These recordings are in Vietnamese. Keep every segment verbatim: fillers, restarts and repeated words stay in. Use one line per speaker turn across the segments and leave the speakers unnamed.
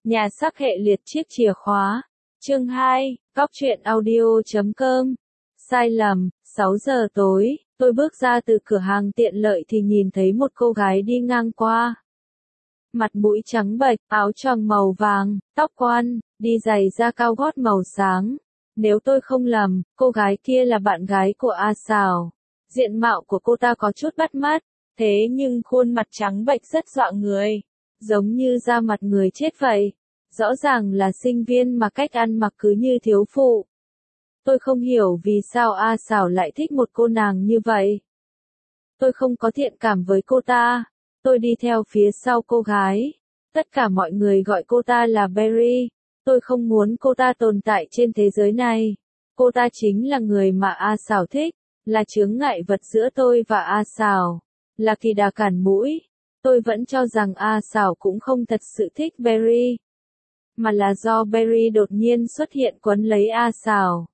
Nhà sắc hệ liệt chiếc chìa khóa. Chương hai, Góc truyện audio chấm com. Sai lầm, sáu giờ tối, tôi bước ra từ cửa hàng tiện lợi thì nhìn thấy một cô gái đi ngang qua. Mặt mũi trắng bệch, áo choàng màu vàng, tóc quăn, đi giày da cao gót màu sáng. Nếu tôi không lầm, cô gái kia là bạn gái của A Sào. Diện mạo của cô ta có chút bắt mắt, thế nhưng khuôn mặt trắng bệch rất dọa người, giống như da mặt người chết vậy. Rõ ràng là sinh viên mà cách ăn mặc cứ như thiếu phụ. Tôi không hiểu vì sao A Sào lại thích một cô nàng như vậy. Tôi không có thiện cảm với cô ta. Tôi đi theo phía sau cô gái. Tất cả mọi người gọi cô ta là Berry. Tôi không muốn cô ta tồn tại trên thế giới này. Cô ta chính là người mà A Sào thích, là chướng ngại vật giữa tôi và A Sào, là kỳ đà cản mũi. Tôi vẫn cho rằng A Sào cũng không thật sự thích Berry, mà là do Berry đột nhiên xuất hiện quấn lấy A Sào.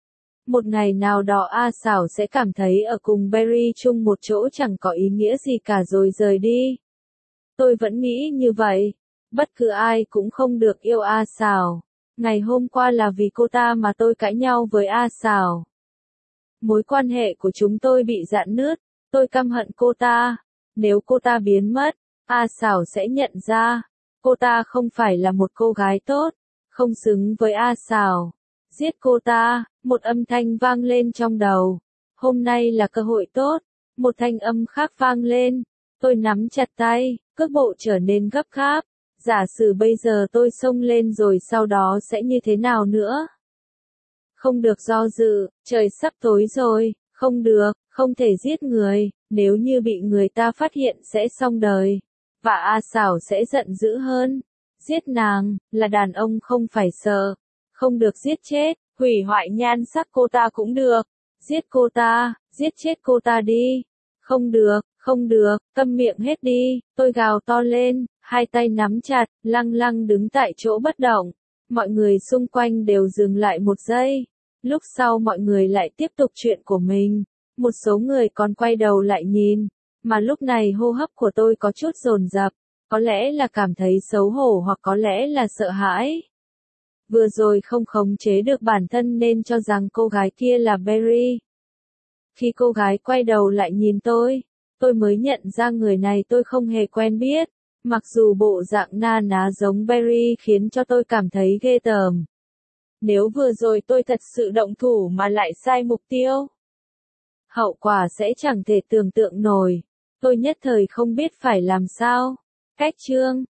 Một ngày nào đó A Sào sẽ cảm thấy ở cùng Berry chung một chỗ chẳng có ý nghĩa gì cả rồi rời đi. Tôi vẫn nghĩ như vậy. Bất cứ ai cũng không được yêu A Sào. Ngày hôm qua là vì cô ta mà tôi cãi nhau với A Sào. Mối quan hệ của chúng tôi bị rạn nứt. Tôi căm hận cô ta. Nếu cô ta biến mất, A Sào sẽ nhận ra cô ta không phải là một cô gái tốt, không xứng với A Sào. Giết cô ta, một âm thanh vang lên trong đầu. Hôm nay là cơ hội tốt. Một thanh âm khác vang lên. Tôi nắm chặt tay, cước bộ trở nên gấp gáp. Giả sử bây giờ tôi xông lên rồi sau đó sẽ như thế nào nữa? Không được do dự, trời sắp tối rồi, không được, không thể giết người, nếu như bị người ta phát hiện sẽ xong đời. Và A Sào sẽ giận dữ hơn. Giết nàng, là đàn ông không phải sợ. Không được giết chết, hủy hoại nhan sắc cô ta cũng được. Giết cô ta, giết chết cô ta đi. Không được, không được, câm miệng hết đi, tôi gào to lên, hai tay nắm chặt, lăng lăng đứng tại chỗ bất động. Mọi người xung quanh đều dừng lại một giây. Lúc sau mọi người lại tiếp tục chuyện của mình. Một số người còn quay đầu lại nhìn. Mà lúc này hô hấp của tôi có chút dồn dập. Có lẽ là cảm thấy xấu hổ hoặc có lẽ là sợ hãi. Vừa rồi không khống chế được bản thân nên cho rằng cô gái kia là Berry. Khi cô gái quay đầu lại nhìn tôi, tôi mới nhận ra người này tôi không hề quen biết. Mặc dù bộ dạng na ná giống Berry khiến cho tôi cảm thấy ghê tởm. Nếu vừa rồi tôi thật sự động thủ mà lại sai mục tiêu, hậu quả sẽ chẳng thể tưởng tượng nổi. Tôi nhất thời không biết phải làm sao. Cách chương